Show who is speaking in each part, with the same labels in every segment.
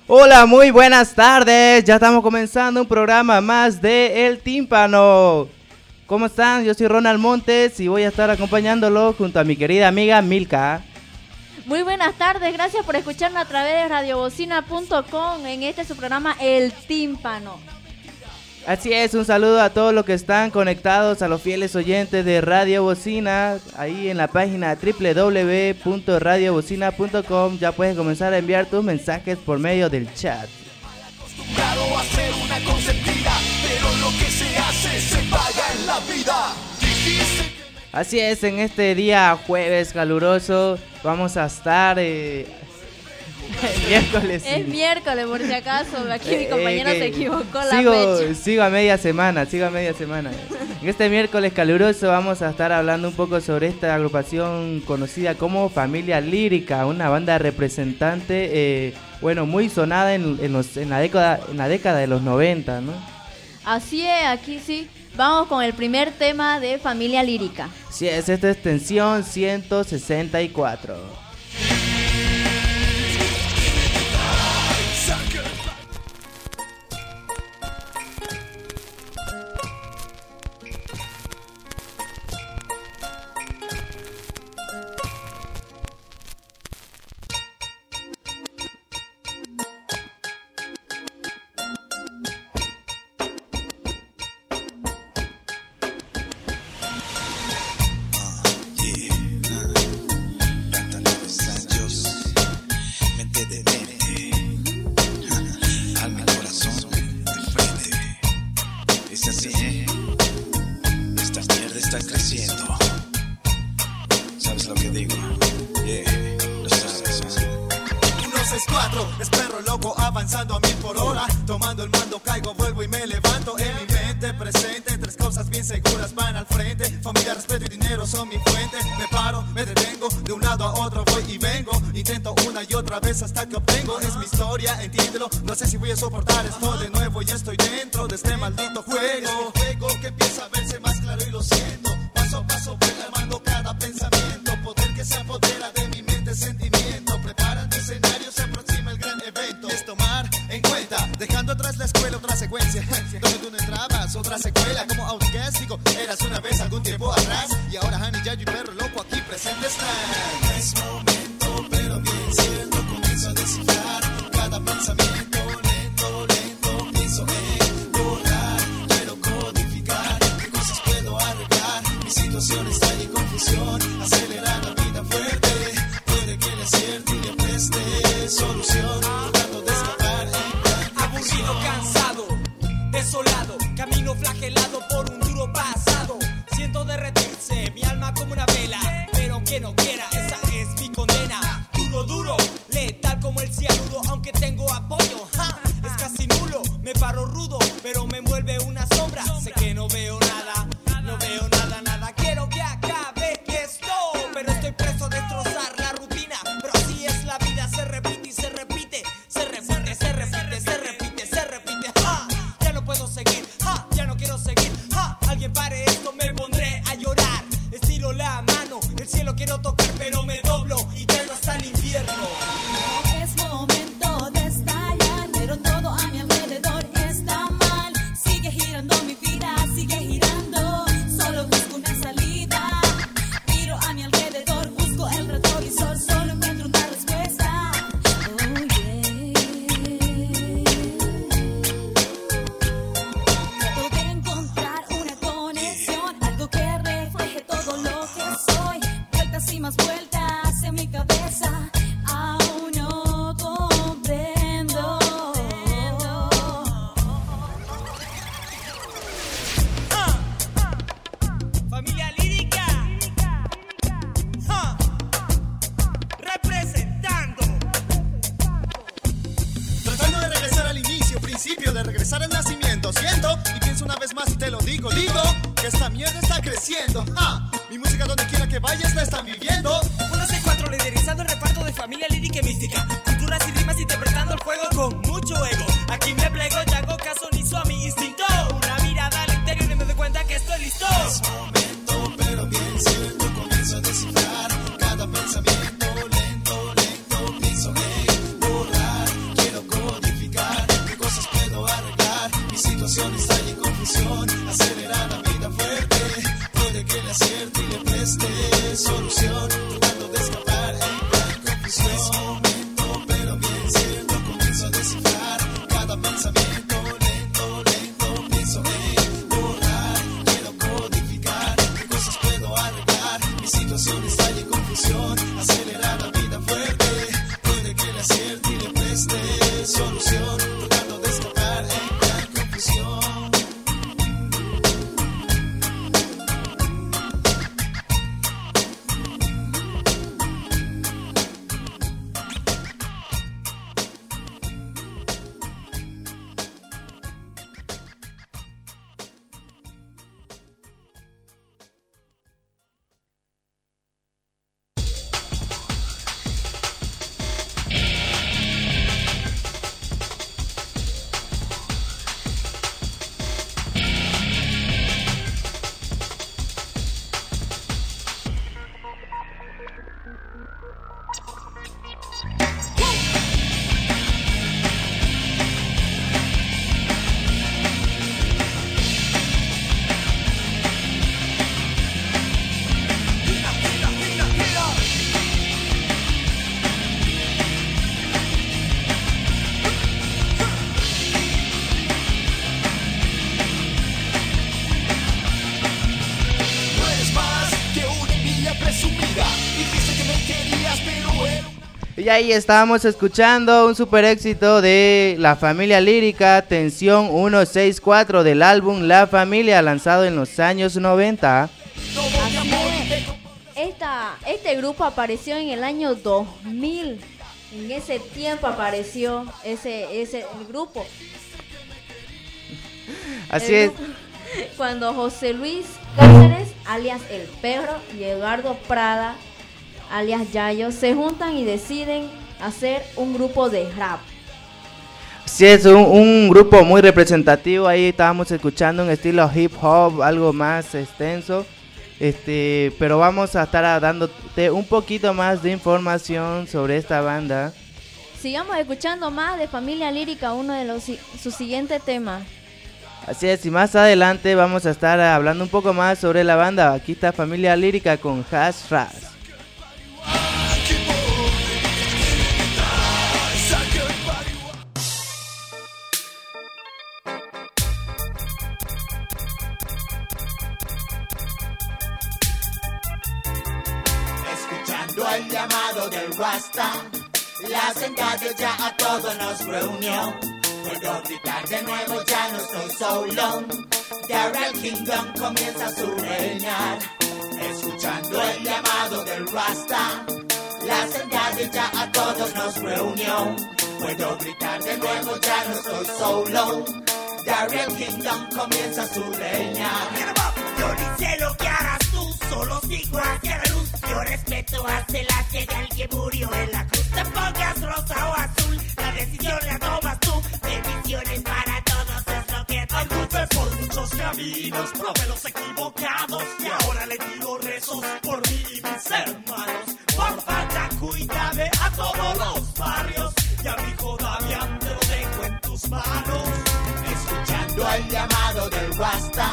Speaker 1: Hola, muy buenas tardes. Ya estamos comenzando un programa más de El Tímpano. ¿Cómo están? Yo soy Ronald Montes y voy a estar acompañándolo junto a mi querida amiga Milka.
Speaker 2: Muy buenas tardes, gracias por escucharnos a través de radiobocina.com en su programa El Tímpano.
Speaker 1: Así es, un saludo a todos los que están conectados, a los fieles oyentes de Radio Bocina, ahí en la página www.radiobocina.com. Ya puedes comenzar a enviar tus mensajes por medio del chat.
Speaker 3: Acostumbrado a ser una consentida, pero lo que se hace se paga en la vida.
Speaker 1: Así es, en este día jueves caluroso vamos a estar miércoles.
Speaker 2: Es miércoles, por si acaso. Aquí mi compañero se equivocó la fecha.
Speaker 1: Sigo a media semana. En este miércoles caluroso vamos a estar hablando un poco sobre esta agrupación conocida como Familia Lírica, una banda representante, muy sonada en la década de los 90, ¿no?
Speaker 2: Así es, aquí sí. Vamos con el primer tema de Familia Lírica.
Speaker 1: Sí, esta es extensión 164.
Speaker 3: Hasta que obtengo, es mi historia, entiéndelo. No sé si voy a soportar esto de nuevo. Ya estoy dentro de este maldito juego. Juego que empieza a verse más claro y lo siento. Paso a paso voy armando cada pensamiento. Poder que se apodera de mi mente, sentimiento. Preparando escenario, se aproxima el gran evento. Es tomar en cuenta, dejando atrás la escuela, otra secuencia. Donde tú no entrabas, otra secuela. Como Outcast, digo, eras una vez algún tiempo atrás. Y ahora Honey, Yayo y Perro Loco aquí presentes están. Es momento, pero bien cierto. A descifrar cada pensamiento lento, pienso en borrar, quiero codificar, qué cosas puedo arreglar, mi situación está en confusión, acelerar la vida fuerte, puede que le acierte y le preste solución, tratando de escapar
Speaker 4: aburrido, cansado, desolado, camino flagelado por un duro pasado, siento derretirse mi alma como una vela, pero que no quiera, esa es mi condena, duro, letal como el cianuro, aunque tengo apoyo, es casi nulo, me paro rudo, pero me envuelve una sombra, sé que no veo nada, quiero que acabe esto, pero estoy preso a destrozar la rutina, pero así es la vida, se repite y se repite, ya no puedo seguir, ya no quiero seguir, alguien pare esto, me pondré a llorar, estiro la mano, el cielo quiero tocar, pero me doblo y caigo hasta el infierno.
Speaker 5: Es momento de estallar, pero todo a mi alrededor está mal. Sigue girando mi vida, sigue girando. Solo busco una salida. Miro a mi alrededor, busco el retrovisor, solo encuentro una respuesta. Oh yeah. Trato de encontrar una conexión, algo que refleje todo lo que soy. Vueltas y más vueltas en mi cabeza. Aún no comprendo.
Speaker 4: Familia Lírica, representando.
Speaker 3: Tratando de regresar al inicio, principio, de regresar al nacimiento. Siento y pienso una vez más y te lo digo que esta mierda está creciendo. Mi música donde quiera que vayas la están viviendo.
Speaker 4: Una C4 liderizando el reparto de Familia Lírica y Mística. Culturas y rimas interpretando el juego con mucho ego. Aquí me plego y hago caso omiso a mi instinto. Una mirada al interior y me doy cuenta que estoy listo.
Speaker 3: Es momento, pero bien cierto. Comienzo a descifrar cada pensamiento lento, pienso en borrar. Quiero codificar. situaciones hay en confusión, acelera la vida fuerte, puede que le acierte y le preste solución, tratando de escapar en gran confusión. Es momento, pero bien cierto, comienzo a descifrar cada pensamiento, lento, lento, pienso en borrar, quiero codificar, qué cosas puedo arreglar, mis situaciones hay en confusión, acelera la vida fuerte, puede que le acierte y le preste solución, tratando de escapar en gran confusión.
Speaker 1: Y ahí estábamos escuchando un super éxito de La Familia Lírica, Tensión 164 del álbum La Familia, lanzado en los años 90.
Speaker 2: Así es. Este grupo apareció en el año 2000. En ese tiempo apareció el grupo.
Speaker 1: Así es.
Speaker 2: Cuando José Luis Cáceres, alias El Perro, y Eduardo Prada, alias Yayo, se juntan y deciden hacer un grupo de rap.
Speaker 1: Sí, es un grupo muy representativo. Ahí estábamos escuchando un estilo hip hop, algo más extenso. Pero vamos a estar dándote un poquito más de información sobre esta banda.
Speaker 2: Sigamos escuchando más de Familia Lírica, uno de sus siguientes temas.
Speaker 1: Así es, y más adelante vamos a estar hablando un poco más sobre la banda. Aquí está Familia Lírica con Hash Ras.
Speaker 3: Escuchando el llamado del Rasta, la sentada ya a todos nos reunió. Puedo gritar de nuevo, ya no estoy solo. Darrell Kingdom comienza su reinar. Escuchando el llamado del Rasta, la sentada ya a todos nos reunió. Puedo gritar de nuevo, ya no estoy solo. Darrell Kingdom comienza su reinar.
Speaker 4: Yo ni sé lo que harás tú, solo sigo hacia la luz. Yo respeto a Selassie, de alguien murió en la cruz. Te pongas rosa o azul, la decisión la tomas tú. Bendiciones para todos, es lo que te
Speaker 3: Anduve por muchos caminos, probé los equivocados y ahora le digo rezos por mí y mis hermanos. Porfa, ya cuídame a todos los barrios y a mi hijo Damián te lo dejo en tus manos.
Speaker 6: Escuchando el llamado del Rasta,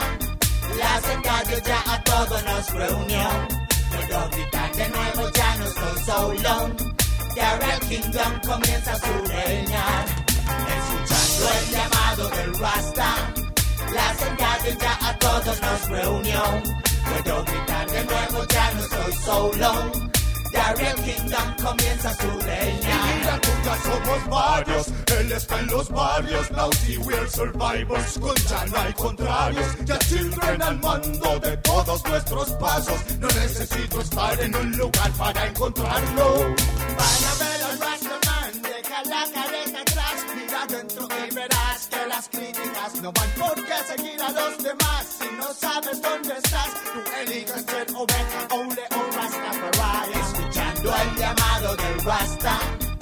Speaker 6: la sentada ya a todos nos reunió. Puedo gritar de nuevo, ya no estoy solo. Darrell Kingdom comienza su reinar. Escuchando el llamado del Rasta, la sentada ya a todos nos reunió. Puedo gritar de nuevo, ya no estoy solo. Darrell Kingdom comienza su reinar.
Speaker 3: Y mira, nunca somos varios, él está en los barrios. Now see we're survivors, con ya no hay contrarios. Ya children al mando de todos nuestros pasos. No necesito estar en un lugar para encontrarlo. Van a ver al Rastaman, deja la cabeza atrás. Mira adentro y verás que las críticas no van por qué seguir a los demás. Si no sabes dónde estás, tú eliges ser oveja o león Rastafari.
Speaker 6: Escuchando el llamado del Rasta,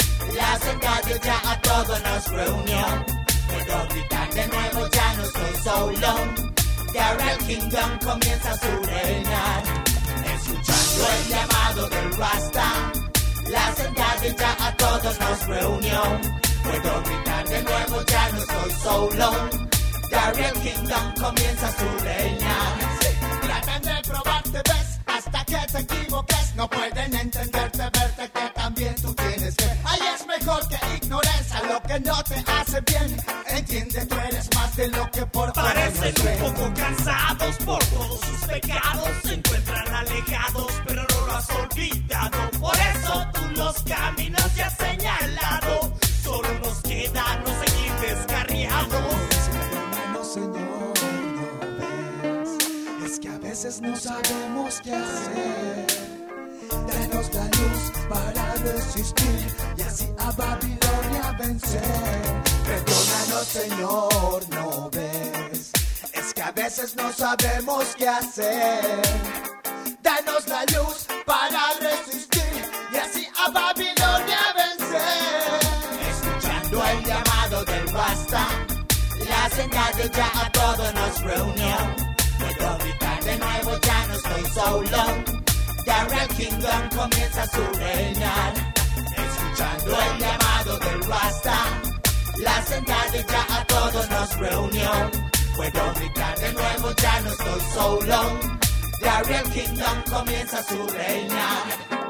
Speaker 6: la sentada ya a todos nos reunió. Puedo gritar de nuevo, ya no estoy solo. Darrell Kingdom comienza su reinar. Escuchando el llamado del Rasta, la sentada ya a todos nos reunió. Puedo gritar de nuevo, ya no estoy solo. The Real Kingdom comienza su reina.
Speaker 3: Tratan de probarte, ves, hasta que te equivoques. No pueden entenderte, verte que también tú tienes que. Ahí es mejor que ignores a lo que no te hace bien. Entiende, tú eres más de lo que por fuera
Speaker 4: Parecen
Speaker 3: nos ven.
Speaker 4: un poco cansados por todos sus pecados. Se encuentran alejados, pero no lo has olvidado. Por eso tú los caminos ya has señalado. Solo nos queda no seguir descarriados.
Speaker 3: No, Señor, no ves. Es que a veces no sabemos qué hacer. Danos la luz para resistir y así a Babilonia vencer. Perdónanos, Señor, no ves. Es que a veces no sabemos qué hacer. Danos la luz para resistir y así a Babilonia vencer.
Speaker 6: Escuchando el llamado del Rasta, la señal de ya a todos nos reunió. Puedo gritar de nuevo, ya no estoy solo. The Real Kingdom comienza su reinar. Escuchando el llamado del Rasta, la señal de ya a todos nos reunió. Puedo gritar de nuevo, ya no estoy solo. The Real Kingdom comienza su reinar.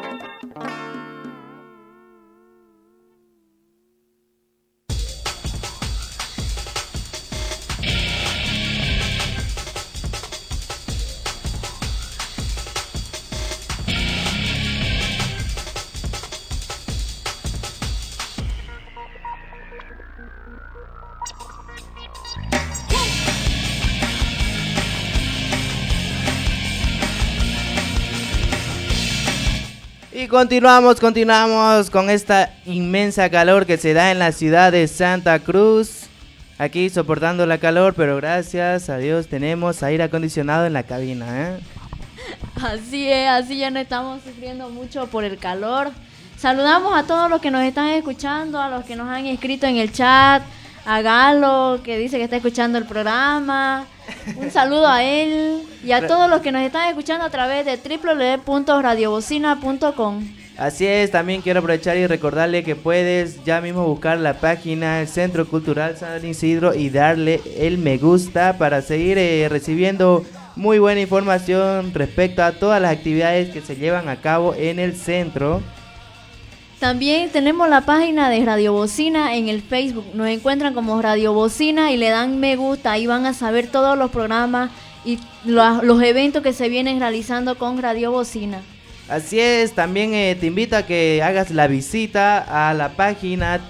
Speaker 1: Y continuamos con esta inmensa calor que se da en la ciudad de Santa Cruz. Aquí soportando la calor, pero gracias a Dios tenemos aire acondicionado en la cabina, ¿eh?
Speaker 2: Así es, así ya no estamos sufriendo mucho por el calor. Saludamos a todos los que nos están escuchando, a los que nos han escrito en el chat, a Galo, que dice que está escuchando el programa. Un saludo a él y a todos los que nos están escuchando a través de www.radiobocina.com.
Speaker 1: Así es, también quiero aprovechar y recordarle que puedes ya mismo buscar la página del Centro Cultural San Isidro y darle el me gusta para seguir recibiendo muy buena información respecto a todas las actividades que se llevan a cabo en el centro.
Speaker 2: También tenemos la página de Radio Bocina en el Facebook. Nos encuentran como Radio Bocina y le dan me gusta. Ahí van a saber todos los programas y los eventos que se vienen realizando con Radio Bocina.
Speaker 1: Así es, también te invito a que hagas la visita a la página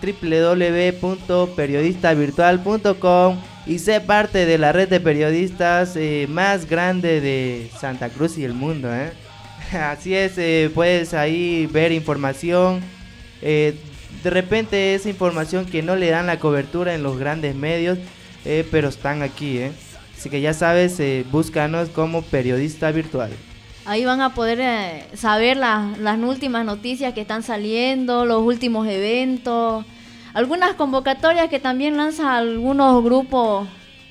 Speaker 1: www.periodistavirtual.com y sé parte de la red de periodistas más grande de Santa Cruz y el mundo, ¿eh? Así es, puedes ahí ver información. De repente esa información que no le dan la cobertura en los grandes medios, pero están aquí, así que ya sabes, búscanos como Periodista Virtual.
Speaker 2: Ahí van a poder saber las últimas noticias que están saliendo, los últimos eventos, algunas convocatorias que también lanzan algunos grupos.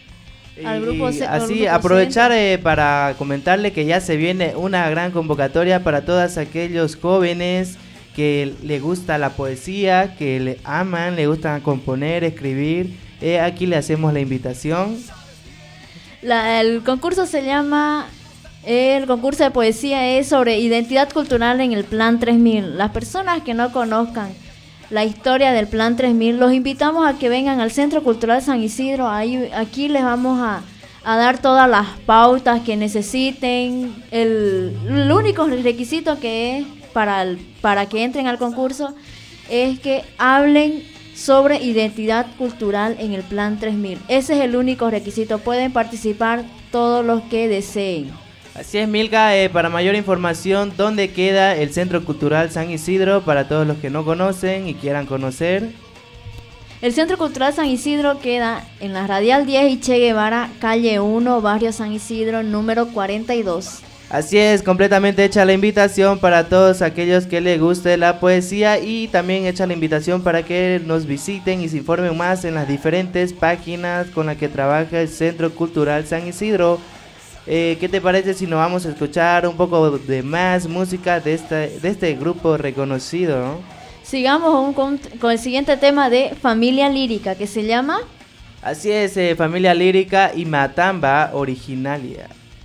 Speaker 1: Así aprovechar para comentarle que ya se viene una gran convocatoria para todos aquellos jóvenes que le gusta la poesía, que le aman, le gusta componer, escribir. Aquí le hacemos la invitación.
Speaker 2: El concurso se llama, el concurso de poesía es sobre identidad cultural en el Plan 3000. Las personas que no conozcan la historia del Plan 3000, los invitamos a que vengan al Centro Cultural San Isidro. Aquí les vamos a dar todas las pautas que necesiten. El único requisito que es para que entren al concurso es que hablen sobre identidad cultural en el Plan 3000. Ese es el único requisito. Pueden participar todos los que deseen.
Speaker 1: Así es, Milka, para mayor información, ¿dónde queda el Centro Cultural San Isidro? Para todos los que no conocen y quieran conocer.
Speaker 2: El Centro Cultural San Isidro queda en la Radial 10 y Che Guevara, calle 1, barrio San Isidro, número 42.
Speaker 1: Así es, completamente hecha la invitación para todos aquellos que les guste la poesía y también hecha la invitación para que nos visiten y se informen más en las diferentes páginas con las que trabaja el Centro Cultural San Isidro. ¿Qué te parece si nos vamos a escuchar un poco de más música de este grupo reconocido, ¿no?
Speaker 2: Sigamos con el siguiente tema de Familia Lírica, que se llama
Speaker 1: Así es, Familia Lírica y Matamba Originalia.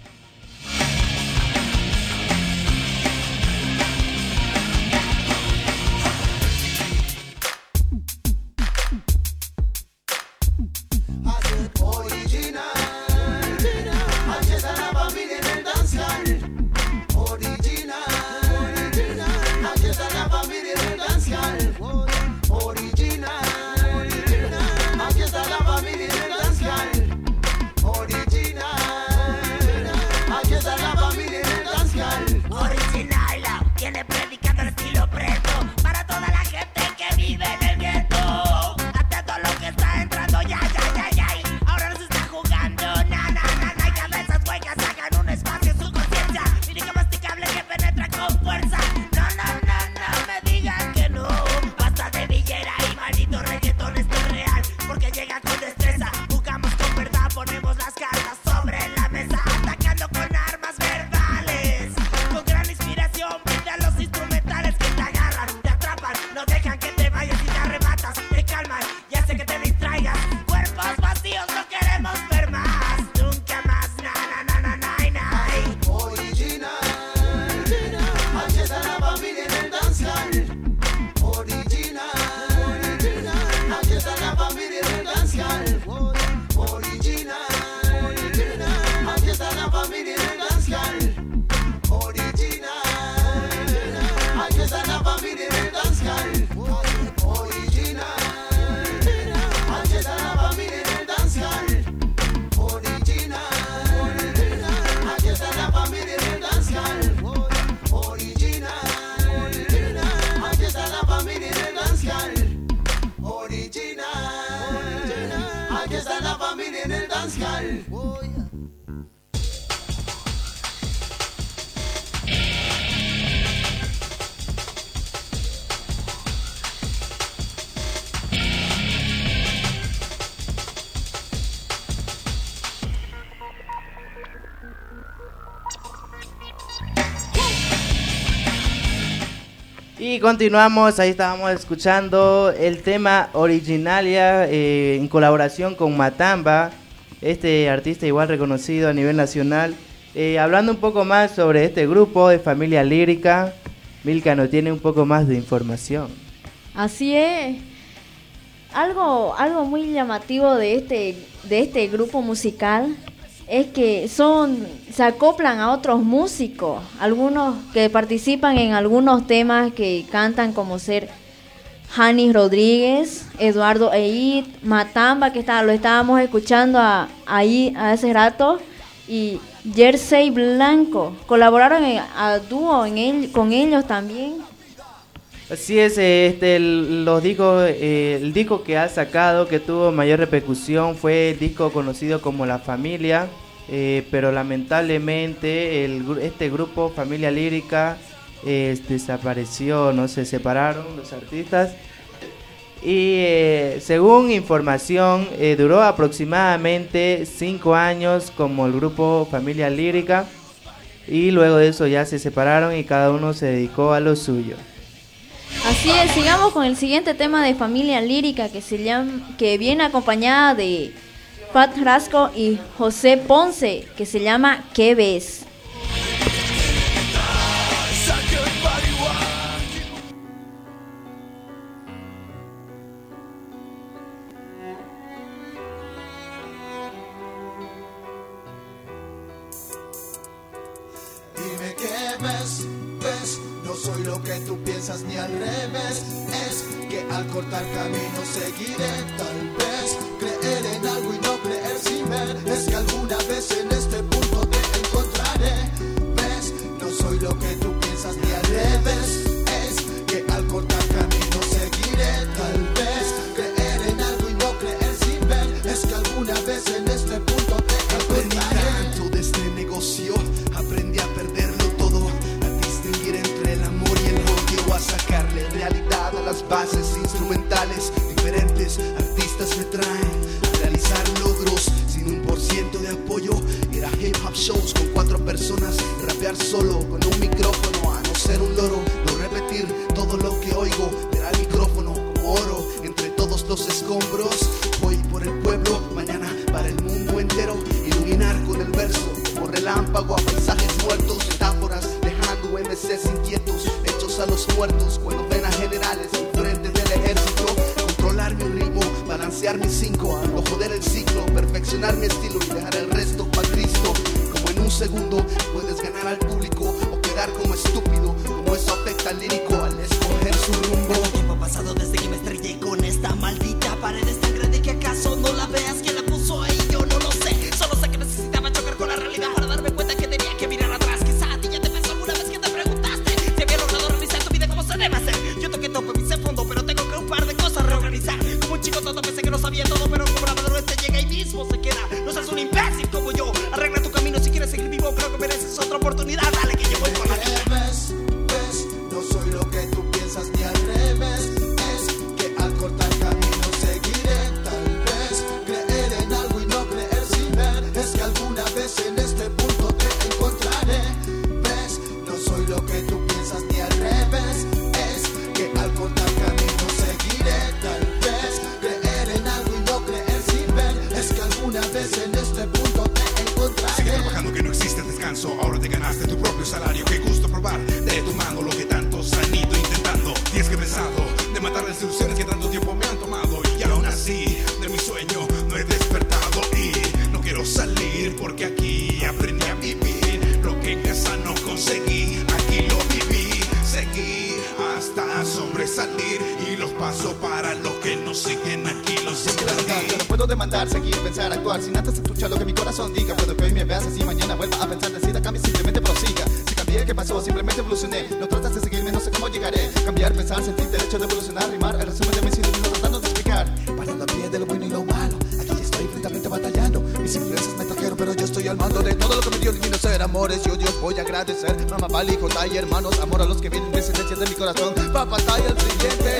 Speaker 1: Y continuamos, ahí estábamos escuchando el tema Originalia en colaboración con Matamba, este artista igual reconocido a nivel nacional. Hablando un poco más sobre este grupo de Familia Lírica, Milka nos tiene un poco más de información.
Speaker 2: Así es. Algo muy llamativo de este grupo musical es que se acoplan a otros músicos, algunos que participan en algunos temas que cantan, como ser Janis Rodríguez, Eduardo Eid, Matamba, que lo estábamos escuchando ahí hace rato, y Jersey Blanco. Colaboraron a dúo con ellos también.
Speaker 1: Así es, el disco que ha sacado, que tuvo mayor repercusión, fue el disco conocido como La Familia, pero lamentablemente este grupo Familia Lírica desapareció, no se separaron los artistas. Y según información, duró aproximadamente 5 años como el grupo Familia Lírica, y luego de eso ya se separaron y cada uno se dedicó a lo suyo.
Speaker 2: Así es, sigamos con el siguiente tema de Familia Lírica, que viene acompañada de Fat Rasco y José Ponce, que se llama ¿Qué ves?
Speaker 3: Dime qué ves, no soy lo que tú piensas ni al revés. Es que al cortar camino seguiré, tal vez creer en algo y no creer sin ver. Es que alguna vez en este punto te encontraré. Ves, no soy lo que tú piensas ni al revés. Es que al cortar camino seguiré, tal vez creer en algo y no creer sin ver. Es que alguna vez en este punto te encontraré. Aprendí tanto de este negocio, aprendí a perderlo todo, a distinguir entre el amor y el odio, a sacarle realidad a las bases instrumentales. Diferentes artistas me traen a realizar logros sin 1% de apoyo. Ir a hip hop shows con 4 personas, rapear solo con un micrófono, a no ser un loro, no repetir todo lo que oigo, ver al micrófono como oro entre todos los escombros. Voy por el pueblo entero, iluminar con el verso, como relámpago a paisajes muertos, metáforas dejando MCs inquietos, hechos a los muertos, cuando ven a generales en frente del ejército, controlar mi ritmo, balancear mis 5, no joder el ciclo, perfeccionar mi estilo y dejar el resto para Cristo. Como en un segundo puedes ganar al público o quedar como estúpido, como eso afecta al lírico al escoger su rumbo.
Speaker 6: El tiempo ha pasado desde que me estrellé con esta maldita pared, es tan grande que acaso no la veas. ¿Quién la puso ahí? Yo no lo sé, solo sé que necesitaba chocar con la realidad para darme cuenta que tenía que mirar atrás. Quizá a ti ya te pasó alguna vez que te preguntaste si había logrado realizar tu vida como se debe hacer. Yo toqué tope, pisé fondo, pero tengo que un par de cosas reorganizar. Como un chico tonto pensé que no sabía todo, pero como la madurez te llega ahí mismo se queda. No seas un imbécil como yo, arregla tu camino si quieres seguir vivo, creo que mereces otra oportunidad. Dale que yo voy por la vida.
Speaker 3: Ves, no soy lo que tú piensas ni al revés. Es que al cortar camino seguiré, tal vez creer en algo y no creer sin ver. Es que alguna vez en este punto te encontraré. Ves, no soy lo que tú piensas ni al revés. Es que al cortar camino seguiré, tal vez creer en algo y no creer sin ver. Es que alguna vez en este punto te encontraré.
Speaker 7: Sigue trabajando que no existe descanso. Ahora te ganaste tu propio salario. Qué gusto probar de tu mano lo que tantos han ido intentando. Y es que he pensado de matar las ilusiones que tanto tiempo me han tomado. Y aún así de mi sueño no he despertado. Y no quiero salir porque aquí aprendí a vivir. Lo que en casa no conseguí, aquí lo viví. Seguí hasta sobresalir. Y los pasos para los que no siguen aquí los entendí.
Speaker 3: Yo no puedo demandar, seguir, pensar, actuar sin antes escuchar lo que mi corazón diga. Puedo que hoy me veas así, mañana vuelva a pensar, decida, cambie, simplemente prosiga. Si cambié, ¿qué pasó? Simplemente evolucioné. No tratas de seguirme, no sé cómo llegaré. Cambiar, pensar, sentir derecho de evolucionar, rimar. El resumen de mi sitio tratando de explicar. Parando a pie de lo bueno y lo malo. Aquí estoy frentamente batallando. Mis influencias me trajeron, pero yo estoy al mando de todo lo que me dio divino ser. Amores, yo Dios voy a agradecer. Mamá, Pali, Jota y hermanos. Amor a los que vienen descendencia de mi corazón. Papá, y el siguiente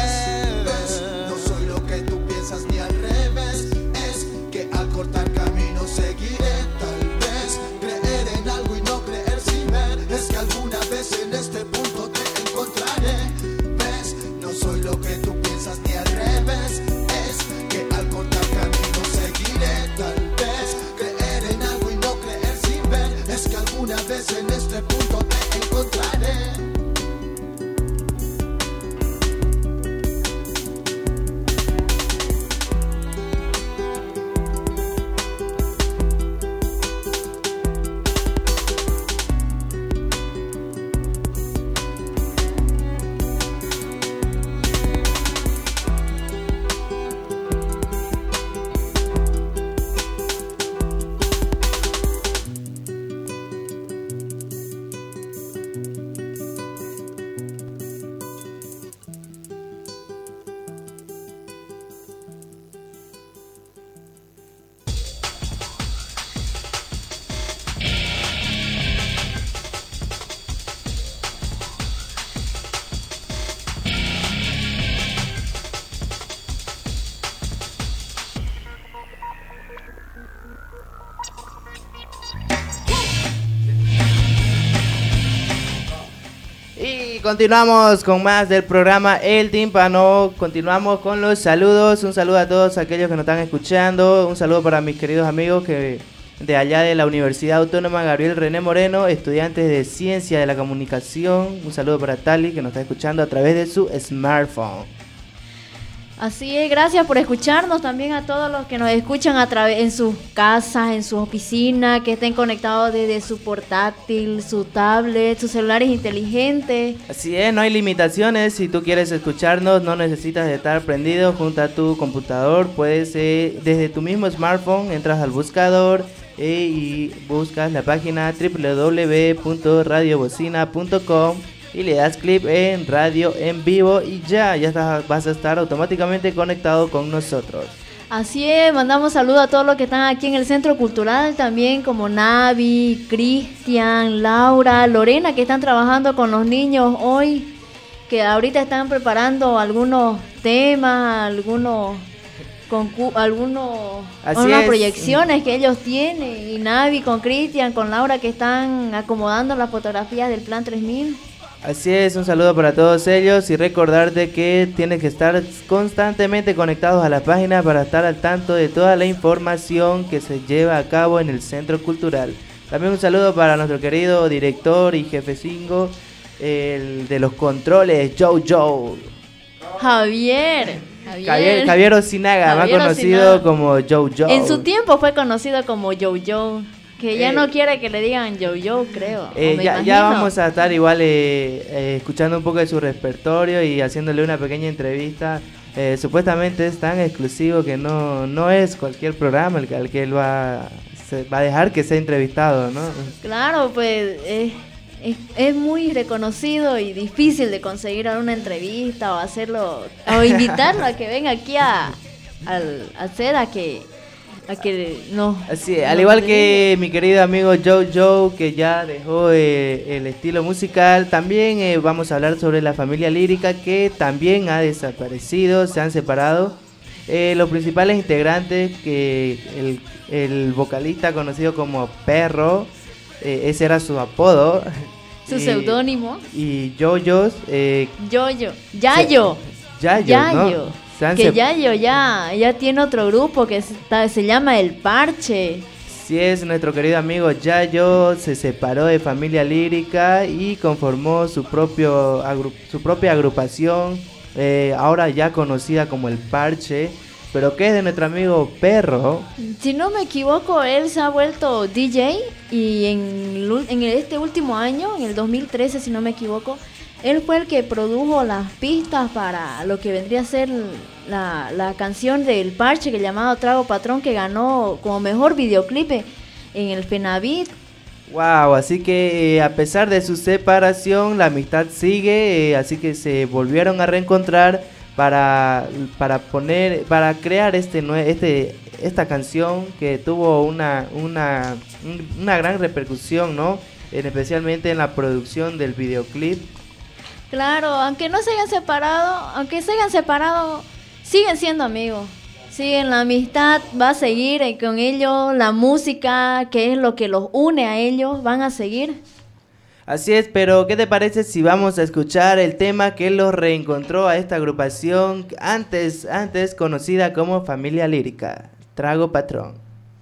Speaker 3: ves. No soy lo que tú piensas ni al revés. Es que al cortar camino seguiré, tal vez creer en algo y no creer sin ver. Es que alguna vez en este punto te encontraré. Ves, no soy lo que tú piensas ni al revés. Es que al cortar camino seguiré, tal vez creer en algo y no creer sin ver. Es que alguna vez en este punto te encontraré.
Speaker 1: Continuamos con más del programa El Tímpano. Continuamos con los saludos. Un saludo a todos aquellos que nos están escuchando. Un saludo para mis queridos amigos que de allá de la Universidad Autónoma Gabriel René Moreno, estudiantes de Ciencia de la Comunicación. Un saludo para Tali, que nos está escuchando a través de su smartphone.
Speaker 2: Así es, gracias por escucharnos. También a todos los que nos escuchan a través en sus casas, en sus oficinas, que estén conectados desde su portátil, su tablet, sus celulares inteligentes.
Speaker 1: Así es, no hay limitaciones. Si tú quieres escucharnos, no necesitas de estar prendido junto a tu computador. Puedes desde tu mismo smartphone, entras al buscador y buscas la página www.radiobocina.com y le das clic en radio en vivo y ya vas a estar automáticamente conectado con nosotros.
Speaker 2: Así es, mandamos saludos a todos los que están aquí en el Centro Cultural, también como Navi, Cristian, Laura, Lorena, que están trabajando con los niños hoy, que ahorita están preparando algunos temas, algunas proyecciones que ellos tienen, y Navi con Cristian, con Laura, que están acomodando las fotografías del Plan 3000.
Speaker 1: Así es, un saludo para todos ellos y recordarte que tienes que estar constantemente conectados a la página para estar al tanto de toda la información que se lleva a cabo en el Centro Cultural. También un saludo para nuestro querido director y jefecingo, el de los controles, Joe.
Speaker 2: Javier
Speaker 1: Osinaga, más
Speaker 2: Javier
Speaker 1: conocido
Speaker 2: Osinaga.
Speaker 1: como Joe.
Speaker 2: En su tiempo fue conocido como Joe, que ya
Speaker 1: Eh,
Speaker 2: no quiere que le digan Joe, creo. o me
Speaker 1: Ya
Speaker 2: imagino.
Speaker 1: vamos a estar igual escuchando un poco de su repertorio y haciéndole una pequeña entrevista. Supuestamente es tan exclusivo que no es cualquier programa al que él va a dejar que sea entrevistado, ¿no?
Speaker 2: Claro, pues es muy reconocido y difícil de conseguir una entrevista o hacerlo, o invitarlo a que venga aquí al set a que no.
Speaker 1: Así, al igual que mi querido amigo Joe, que ya dejó el estilo musical, también vamos a hablar sobre la familia lírica que también ha desaparecido, se han separado. Los principales integrantes, que el vocalista conocido como Perro, ese era su apodo.
Speaker 2: Su seudónimo.
Speaker 1: Y Yoyos.
Speaker 2: Yayo.
Speaker 1: Yayo, ¿no? Se han
Speaker 2: Que
Speaker 1: sep-
Speaker 2: Yayo ya tiene otro grupo que se llama El Parche.
Speaker 1: Sí, es nuestro querido amigo Yayo, se separó de familia lírica y conformó su propia agrupación, ahora ya conocida como El Parche, pero que es de nuestro amigo Perro.
Speaker 2: Si no me equivoco, él se ha vuelto DJ y en este último año, en el 2013 si no me equivoco, él fue el que produjo las pistas para lo que vendría a ser la canción del Parche que llamado Trago Patrón, que ganó como mejor videoclip en el Fenavit.
Speaker 1: Wow, así que a pesar de su separación, la amistad sigue, así que se volvieron a reencontrar para crear esta canción que tuvo una gran repercusión, ¿no? Especialmente en la producción del videoclip.
Speaker 2: Claro, aunque se hayan separado, siguen siendo amigos. Siguen, la amistad va a seguir con ellos, la música, que es lo que los une a ellos, van a seguir.
Speaker 1: Así es, pero ¿qué te parece si vamos a escuchar el tema que los reencontró a esta agrupación antes conocida como Familia Lírica? Trago Patrón.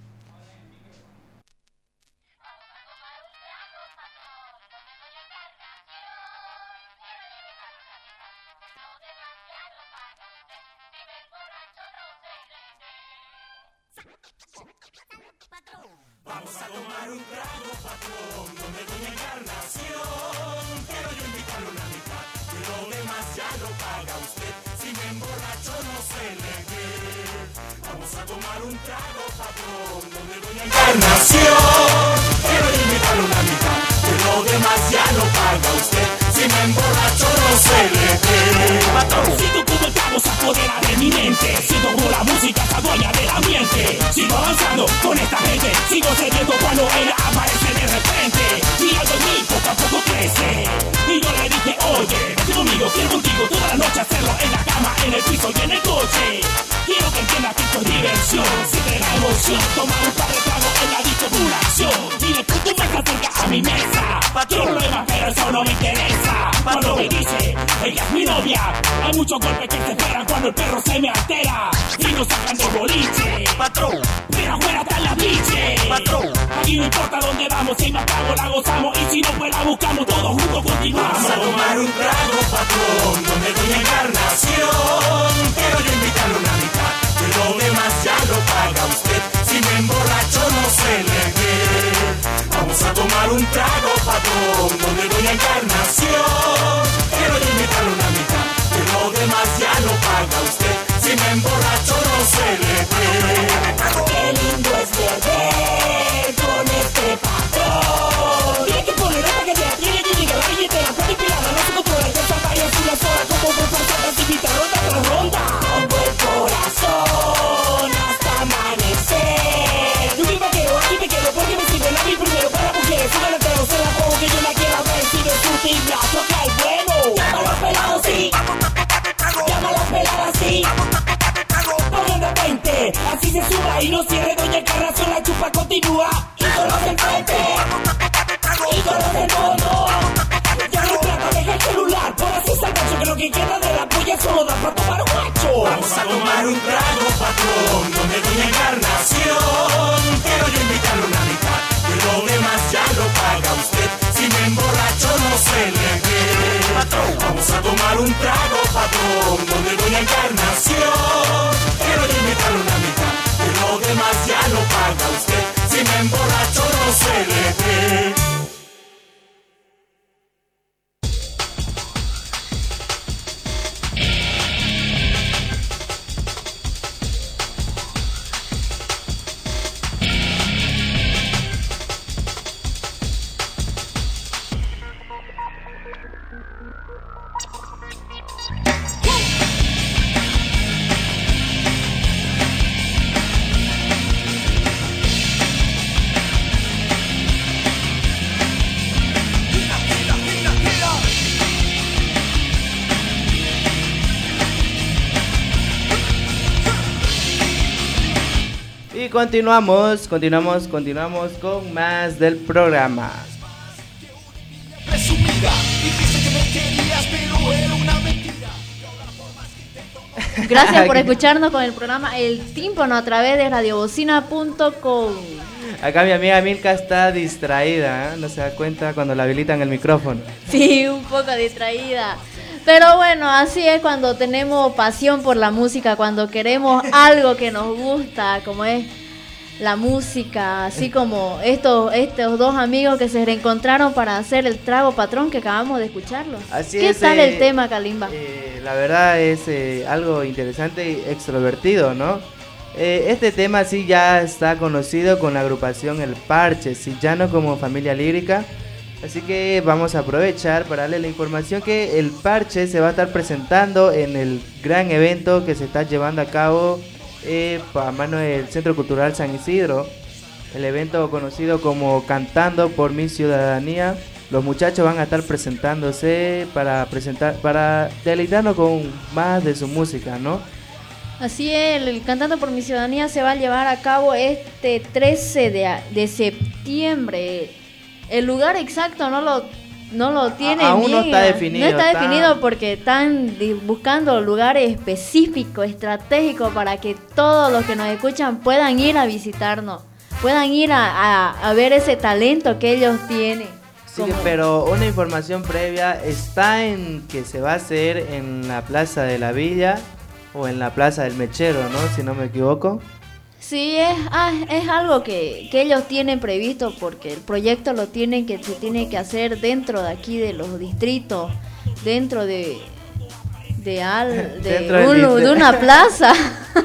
Speaker 3: Quiero invitarlo una mitad, pero lo demás ya lo paga usted. Si me emborracho no se le ve.
Speaker 4: Patroncito como el cabo se apodera de mi mente. Siento como la música se adueña del ambiente. Sigo avanzando con esta gente, sigo cediendo cuando él aparece de repente. Y algo en mí poco a poco crece. Y yo le dije, oye, vete conmigo, quiero contigo toda la noche hacerlo en la cama, en el piso y en el coche. Quiero que entienda que esto es diversión, si te da emoción, toma un par de tragos en la disco por una acción. Y después tú me acercas a mi mesa. Quiero problemas, pero eso no me interesa. Cuando me dice, ella es mi novia, hay muchos golpes que se esperan cuando el perro se me altera. Y nos sacan del boliche, patrón, pero afuera están las biches, patrón. Aquí no importa dónde vamos, si me pago la gozamos. Y si no, pues la buscamos, todos juntos continuamos.
Speaker 3: Vamos a tomar un trago, patrón, donde doña Encarnación. Quiero yo invitarlo una mitad, pero lo demás ya lo paga usted. Si me emborracho no se le ve. Vamos a tomar un trago, patrón, donde doña Encarnación. Quiero yo invitarlo una mitad, pero lo demás ya lo paga usted. Si me emborracho no se le ve.
Speaker 4: Qué lindo es beber con este patrón. Tiene que poner hasta que te la tiene y llega la billetera para inspirada. No se controla el zapallo y las horas como por falsas invita ronda tras ronda. Pongo el corazón hasta amanecer. Yo aquí me quedo porque me sirven a mí primero para mujeres. Si no la tengo, se la pongo que yo la quiero ver. Si no es útil, la toque
Speaker 8: patrón, donde doña Encarnación. Quiero yo invitarlo una mitad, que lo demás ya lo paga usted. Si me emborracho no se le ve. Patrón, vamos a tomar un trago, patrón, donde doña Encarnación. Quiero yo invitarlo una mitad, que lo demás ya lo paga usted. Si me emborracho no se le ve.
Speaker 1: Y continuamos con más del programa.
Speaker 3: Presumida, dijiste que me querías, pero era una mentira.
Speaker 2: Gracias por escucharnos con el programa El Tímpano a través de radiobocina.com.
Speaker 1: Acá mi amiga Milka está distraída, ¿eh? No se da cuenta cuando la habilitan el micrófono.
Speaker 2: Sí, un poco distraída. Pero bueno, así es cuando tenemos pasión por la música, cuando queremos algo que nos gusta, como es la música, así como estos dos amigos que se reencontraron para hacer el trago patrón que acabamos de escucharlo.
Speaker 1: Así
Speaker 2: ¿Qué
Speaker 1: es,
Speaker 2: tal el tema, Kalimba?
Speaker 1: La verdad es algo interesante y extrovertido, ¿no? Este tema sí ya está conocido con la agrupación El Parche, sí, ya no como Familia Lírica. Así que vamos a aprovechar para darle la información que El Parche se va a estar presentando en el gran evento que se está llevando a cabo a mano del Centro Cultural San Isidro. El evento conocido como Cantando por mi Ciudadanía. Los muchachos van a estar presentándose para deleitarnos con más de su música, ¿no?
Speaker 2: Así es, el Cantando por mi Ciudadanía se va a llevar a cabo este 13 de septiembre. El lugar exacto no lo tiene
Speaker 1: aún
Speaker 2: bien.
Speaker 1: no está definido.
Speaker 2: No está definido porque están buscando lugares específicos, estratégicos, para que todos los que nos escuchan puedan ir a visitarnos, puedan ir a ver ese talento que ellos tienen.
Speaker 1: Sí, pero una información previa está en que se va a hacer en la Plaza de la Villa o en la Plaza del Mechero, ¿no? Si no me equivoco.
Speaker 2: Sí, es algo que ellos tienen previsto porque el proyecto se tiene que hacer dentro de aquí de los distritos, dentro de una plaza.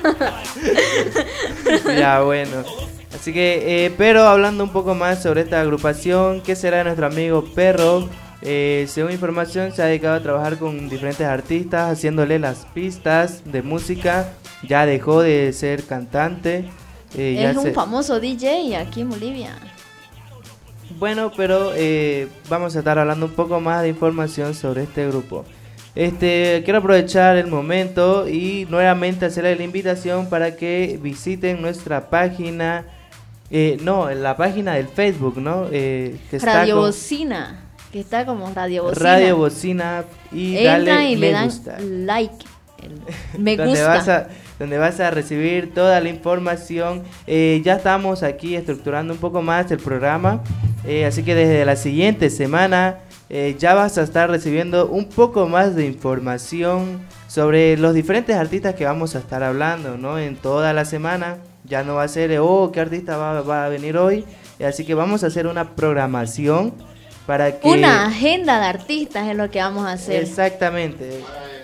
Speaker 1: Ya, bueno. Así que, pero hablando un poco más sobre esta agrupación, ¿qué será de nuestro amigo Perro? Según información, se ha dedicado a trabajar con diferentes artistas, haciéndole las pistas de música. Ya dejó de ser cantante.
Speaker 2: Es un famoso DJ aquí en Bolivia.
Speaker 1: Bueno, pero vamos a estar hablando un poco más de información sobre este grupo. Quiero aprovechar el momento y nuevamente hacerle la invitación para que visiten nuestra página. La página del Facebook, ¿no? Que está
Speaker 2: Radio Bocina, que está como Radio Bocina.
Speaker 1: Radio Bocina y
Speaker 2: entran
Speaker 1: dale
Speaker 2: y
Speaker 1: me
Speaker 2: le dan
Speaker 1: gusta.
Speaker 2: like, me gusta.
Speaker 1: Donde vas a recibir toda la información. Ya estamos aquí estructurando un poco más el programa, así que desde la siguiente semana ya vas a estar recibiendo un poco más de información sobre los diferentes artistas que vamos a estar hablando, ¿no? En toda la semana. Ya no va a ser, ¿qué artista va a venir hoy? Así que vamos a hacer una programación para que...
Speaker 2: Una agenda de artistas es lo que vamos a hacer.
Speaker 1: Exactamente.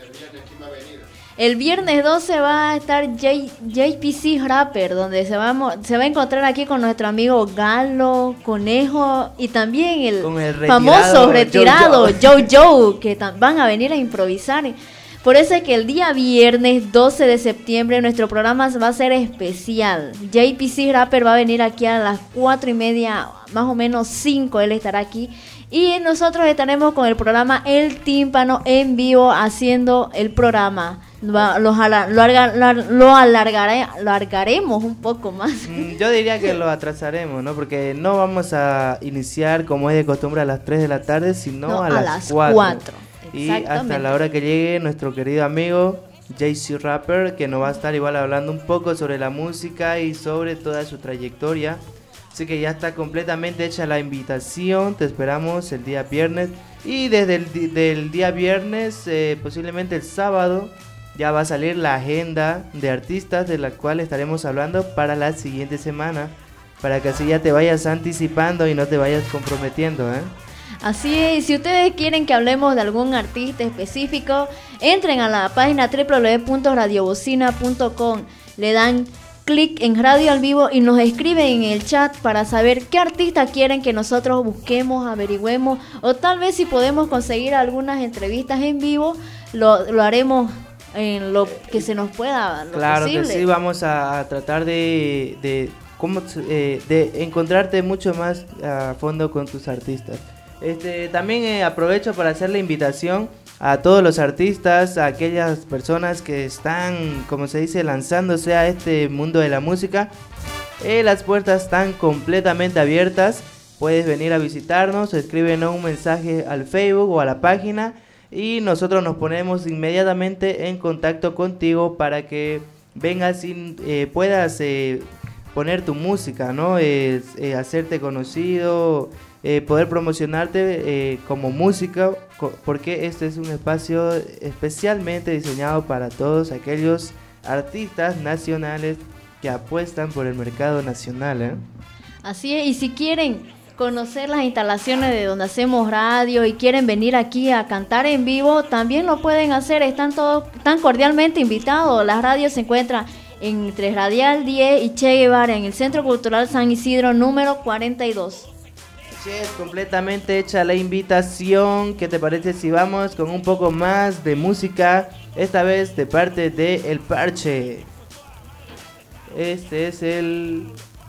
Speaker 2: El viernes 12 va a estar JPC Rapper, donde se va a encontrar aquí con nuestro amigo Galo, Conejo y también el famoso retirado Joe, que van a venir a improvisar. Por eso es que el día viernes 12 de septiembre nuestro programa va a ser especial. JPC Rapper va a venir aquí a las 4:30, más o menos 5, él estará aquí. Y nosotros estaremos con el programa El Tímpano en vivo haciendo el programa. Lo alargaremos un poco más.
Speaker 1: Yo diría que lo atrasaremos, ¿no? Porque no vamos a iniciar como es de costumbre a las 3 de la tarde, sino a las 4. Y hasta la hora que llegue nuestro querido amigo JC Rapper, que nos va a estar igual hablando un poco sobre la música y sobre toda su trayectoria. Así que ya está completamente hecha la invitación, te esperamos el día viernes. Y desde del día viernes, posiblemente el sábado, ya va a salir la agenda de artistas de la cual estaremos hablando para la siguiente semana, para que así ya te vayas anticipando y no te vayas comprometiendo, ¿eh?
Speaker 2: Así es, si ustedes quieren que hablemos de algún artista específico, entren a la página www.radiobocina.com, le dan clic en Radio al Vivo y nos escriben en el chat para saber qué artista quieren que nosotros busquemos, averigüemos, o tal vez si podemos conseguir algunas entrevistas en vivo, lo haremos en lo que se nos pueda, lo
Speaker 1: claro
Speaker 2: posible.
Speaker 1: Que sí, vamos a tratar de encontrarte mucho más a fondo con tus artistas. También aprovecho para hacer la invitación a todos los artistas, a aquellas personas que están, como se dice, lanzándose a este mundo de la música. Las puertas están completamente abiertas. Puedes venir a visitarnos, escríbenos un mensaje al Facebook o a la página y nosotros nos ponemos inmediatamente en contacto contigo para que vengas y puedas poner tu música, ¿no? Hacerte conocido, poder promocionarte como músico, porque este es un espacio especialmente diseñado para todos aquellos artistas nacionales que apuestan por el mercado nacional, ¿eh?
Speaker 2: Así es, y si quieren conocer las instalaciones de donde hacemos radio y quieren venir aquí a cantar en vivo, también lo pueden hacer, están todos tan cordialmente invitados. La radio se encuentra entre Radial 10 y Che Guevara en el Centro Cultural San Isidro número 42.
Speaker 1: Así es, completamente hecha la invitación. ¿Qué te parece si vamos con un poco más de música? Esta vez de parte de El Parche. Este es el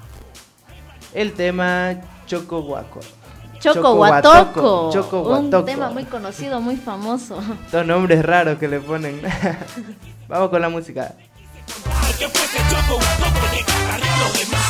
Speaker 1: tema Chocoguaco.
Speaker 2: Chocoguatoco.
Speaker 1: Chocoguatoco.
Speaker 2: Un tema muy conocido, muy famoso.
Speaker 1: Dos nombres raros que le ponen. Vamos con la música.
Speaker 8: Que fuese Chocoguatoco que cantaría a los demás.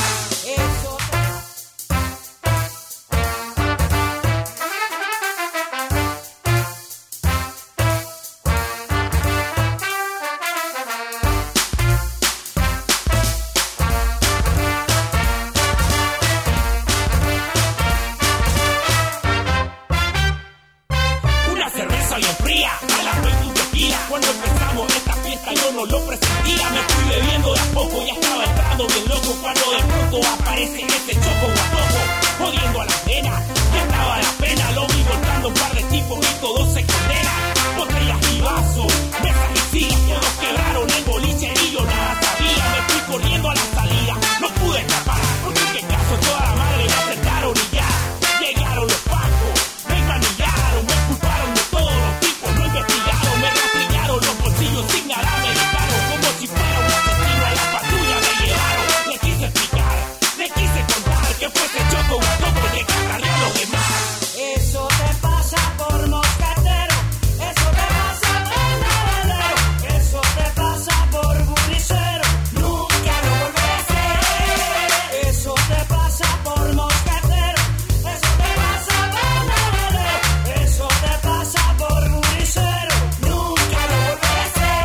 Speaker 8: Una cerveza bien fría, a la vez un tequila. Cuando empezamos esta fiesta yo no lo presentía. Me fui bebiendo de a poco, ya estaba entrando bien loco. Cuando de pronto aparece ese Chocoguatoco, jodiendo a la pena. Ya estaba la pena, lo vi volcando un par de tipos y todos se condenan. Botellas y vasos, mesas y sillas, todos quebraron el boliche y yo nada sabía. Me fui corriendo a la salida, no pude escapar, porque en qué caso toda la madre me sentaron y ya. Llegaron los pacos, me manillaron, me culparon de todos los tipos, no investigaron, me rastrillaron los bolsillos sin nada, me dejaron como si fuera un asesino a la patrulla me llevaron. Le quise explicar, le quise contar que fuese Chocoguatoco que cantaría a los demás.
Speaker 5: Eso te pasa por moscatero, eso te pasa por lavadero, eso te pasa por buricero, nunca lo volveré a hacer. Eso te pasa por moscatero, eso te pasa por lavadero, eso te pasa por buricero, nunca lo volveré a hacer.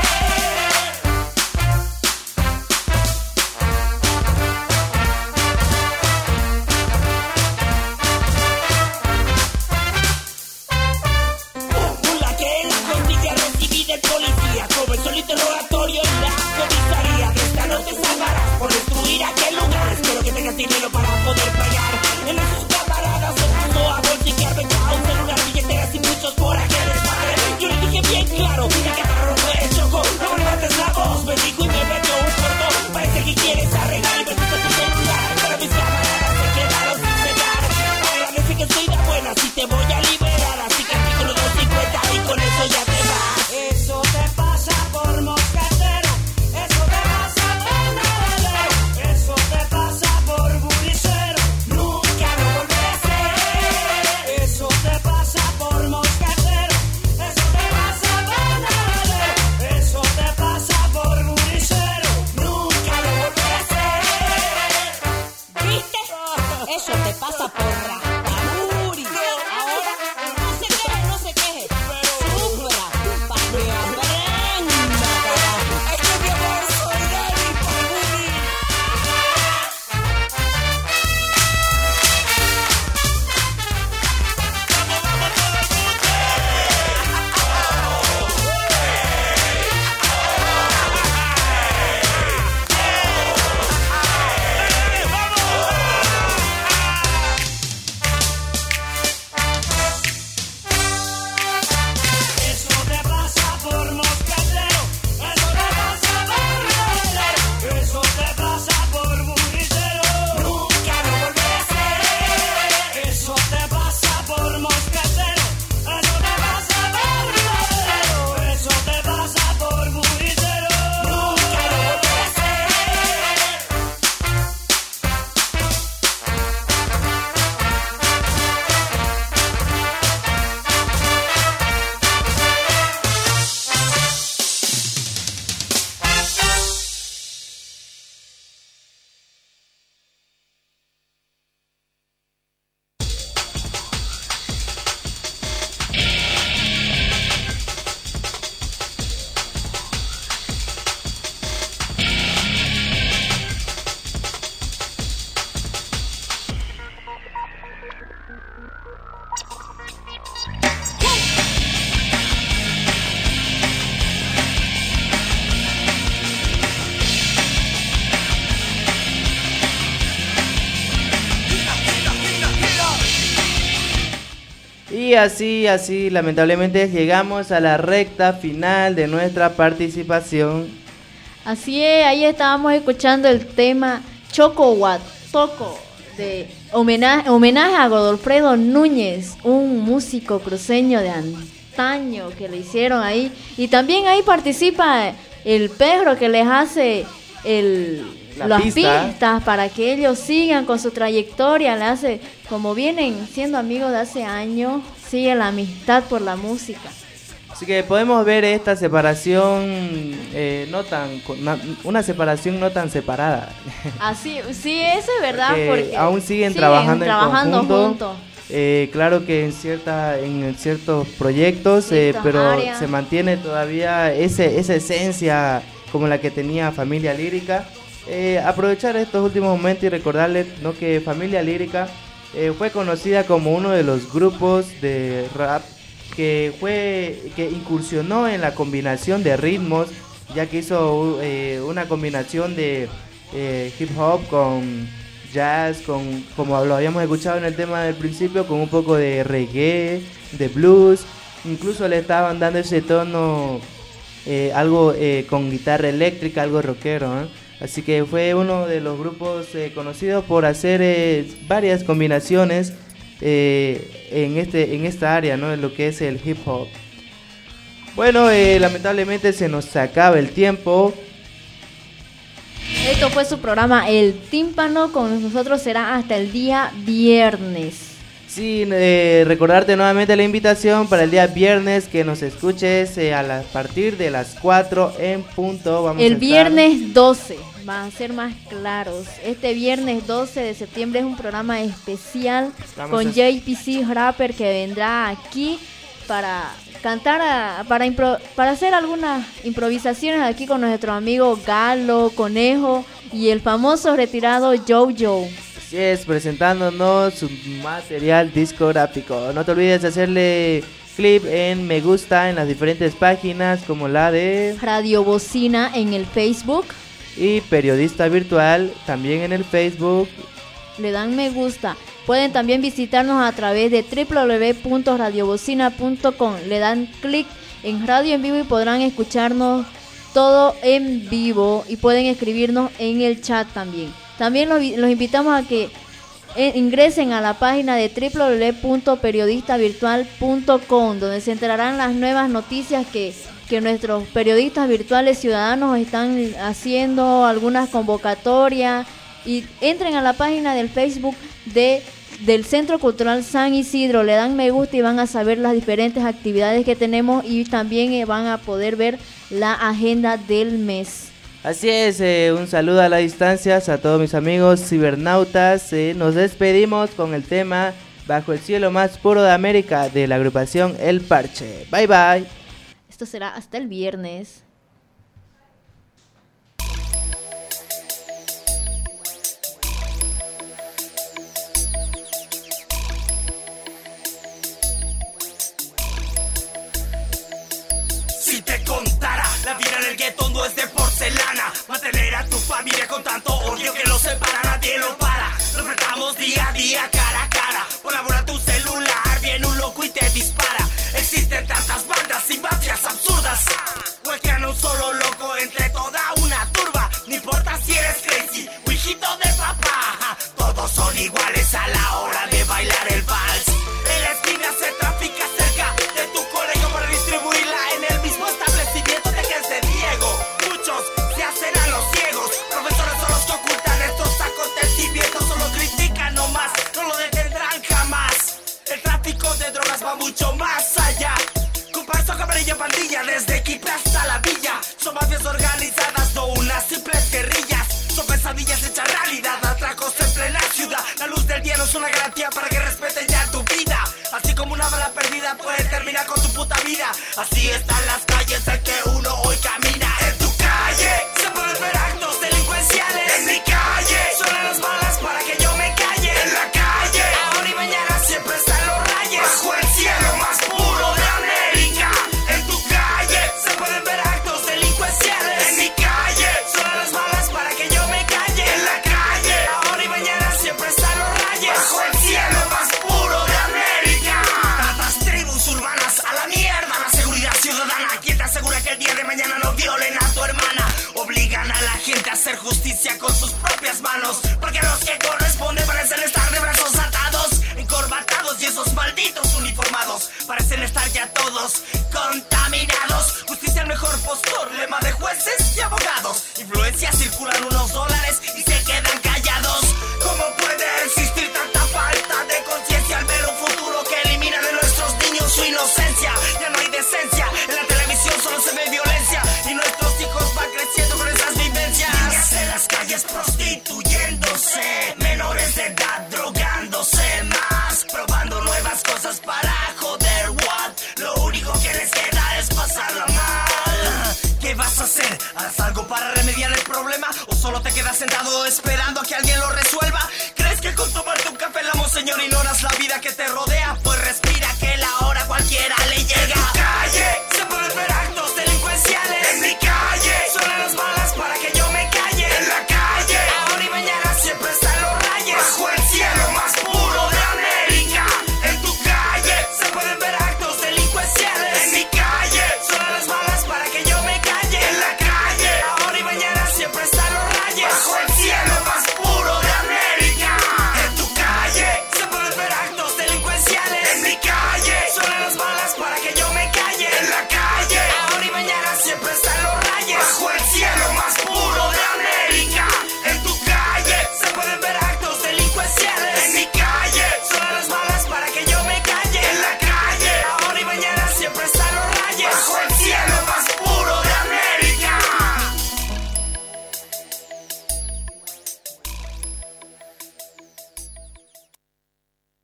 Speaker 8: La que en la costilla recibí del policía, comenzó el interrogatorio en la comisaría. De esta no te salvarás por destruir aquel lugar. Espero que tengas dinero para poder pagar. En sus camaradas se puso a bolsiquear, venga un celular, billeteras y muchos por aquel desmadre. Yo le dije bien claro, dije que agarró fue el Choco. No levantes la voz, me dijo y me metió un corto. Parece que quieres arreglar y me gusta tu celular, pero mis camaradas se quedaron sin cegar. Agradece que soy de buena, si te voy a liberar. Así que artículo 250 y con eso ya te vas.
Speaker 5: Eso te pasa por moscatero, eso te pasa por lavadero, eso te pasa por buricero, nunca lo volveré a hacer. Eso te pasa por moscatero, eso te pasa por lavadero, eso te pasa por buricero, nunca lo volveré a hacer.
Speaker 9: ¿Viste? Eso te pasa por rastaburi. Ahora, no se queje, no se queje. Sufra, para que aprenda, carajo.
Speaker 1: Y así, lamentablemente llegamos a la recta final de nuestra participación.
Speaker 2: Así es, ahí estábamos escuchando el tema Choco Huatoco, de homenaje a Godofredo Núñez, un músico cruceño de antaño que le hicieron ahí. Y también ahí participa el perro que les hace las pistas para que ellos sigan con su trayectoria. Le hace, como vienen siendo amigos de hace años, sigue la amistad por la música.
Speaker 1: Así que podemos ver esta separación, una separación no tan separada.
Speaker 2: Así, sí, eso es verdad, porque
Speaker 1: aún siguen trabajando en conjunto.
Speaker 2: juntos.
Speaker 1: Claro que en ciertos proyectos, pero
Speaker 2: áreas.
Speaker 1: Se mantiene todavía esa esencia como la que tenía Familia Lírica. Aprovechar estos últimos momentos y recordarles, ¿no?, que Familia Lírica fue conocida como uno de los grupos de rap que incursionó en la combinación de ritmos, ya que hizo una combinación de hip hop con jazz, como lo habíamos escuchado en el tema del principio, con un poco de reggae, de blues. Incluso le estaban dando ese tono algo con guitarra eléctrica, algo rockero, ¿eh? Así que fue uno de los grupos conocidos por hacer varias combinaciones en esta área, ¿no?, en lo que es el hip hop. Bueno, lamentablemente se nos acaba el tiempo.
Speaker 2: Esto fue su programa El Tímpano, con nosotros será hasta el día viernes.
Speaker 1: Sí, recordarte nuevamente la invitación para el día viernes, que nos escuches a partir de las 4 en punto.
Speaker 2: El viernes 12, va a ser más claros. Este viernes 12 de septiembre es un programa especial con JPC Rapper, que vendrá aquí para cantar, para hacer algunas improvisaciones aquí con nuestro amigo Galo, Conejo y el famoso retirado Jojo.
Speaker 1: Así es, presentándonos su material discográfico. No te olvides de hacerle clip en me gusta en las diferentes páginas, como la de
Speaker 2: Radio Bocina en el Facebook
Speaker 1: y Periodista Virtual también en el Facebook.
Speaker 2: Le dan me gusta. Pueden también visitarnos a través de www.radiobocina.com. Le dan clic en Radio en Vivo y podrán escucharnos todo en vivo, y pueden escribirnos en el chat también. También los invitamos a que ingresen a la página de www.periodistavirtual.com, donde se enterarán las nuevas noticias que nuestros periodistas virtuales ciudadanos están haciendo, algunas convocatorias, y entren a la página del Facebook del Centro Cultural San Isidro, le dan me gusta y van a saber las diferentes actividades que tenemos, y también van a poder ver la agenda del mes.
Speaker 1: Así es, un saludo a la distancia a todos mis amigos cibernautas. Nos despedimos con el tema Bajo el cielo más puro de América, de la agrupación El Parche. Bye bye.
Speaker 2: Esto será hasta el viernes.
Speaker 8: Si te contara, la vida en el gueto no es de porcelana. Mantener a tu familia con tanto odio que lo separa, nadie lo para. Nos enfrentamos día a día, cara a cara. Colabora tu celular, viene un loco y te dispara. Existen tantas bandas y mafias absurdas. Huecan a un solo loco entre toda una turba. No importa si eres crazy o hijito de papá, todos son iguales a la hora de bailar el vals. En la esquina se trafica cerca de tu colegio para distribuirla en el mismo establecimiento de que es de Diego. Muchos se hacen a los ciegos, profesores son los que ocultan estos acontecimientos, solo critican nomás, no lo detendrán jamás. El tráfico de drogas va mucho más allá. Comparso, camarilla, pandilla, desde Quito hasta la villa. Son mafias organizadas, no unas simples guerrillas. Son pesadillas hechas realidad, atracos en plena ciudad. La luz del día no es una garantía para que respeten ya tu vida. Así como una bala perdida puede terminar con tu puta vida. Así están las calles en que uno hoy camina. En tu calle se pueden ver actos delincuenciales. En mi calle suenan las balas para que yo me calle. En la calle ahora y mañana siempre están los rayos. Bajo el cielo más puro de América. En tu calle se pueden ver actos delincuenciales. En mi calle suenan las balas para que yo me calle. En la calle ahora y mañana siempre están los rayos. Bajo el cielo más puro de América. Trataste
Speaker 4: hacer justicia con sus propias manos, porque los que corresponden parecen estar de brazos atados, encorbatados, y esos malditos uniformados parecen estar ya todos contaminados. Justicia el mejor postor, lema de jueces y abogados. Influencia, circulan unos dólares y se quedan callados. ¿Cómo puede existir tanta falta de conciencia al ver un futuro que elimina de nuestros niños su inocencia? Ya no hay decencia, en la televisión solo se ve violencia y nuestros hijos van creciendo con esas vivencias. Niñas en las calles prostituyéndose, menores de edad drogándose más, probando nuevas cosas para joder what. Lo único que les queda es pasarla mal. ¿Qué vas a hacer? ¿Harás algo para remediar el problema? ¿O solo te quedas sentado esperando a que alguien lo resuelva? ¿Crees que con tomarte un café en la Monseñor ignoras la vida que te rodea?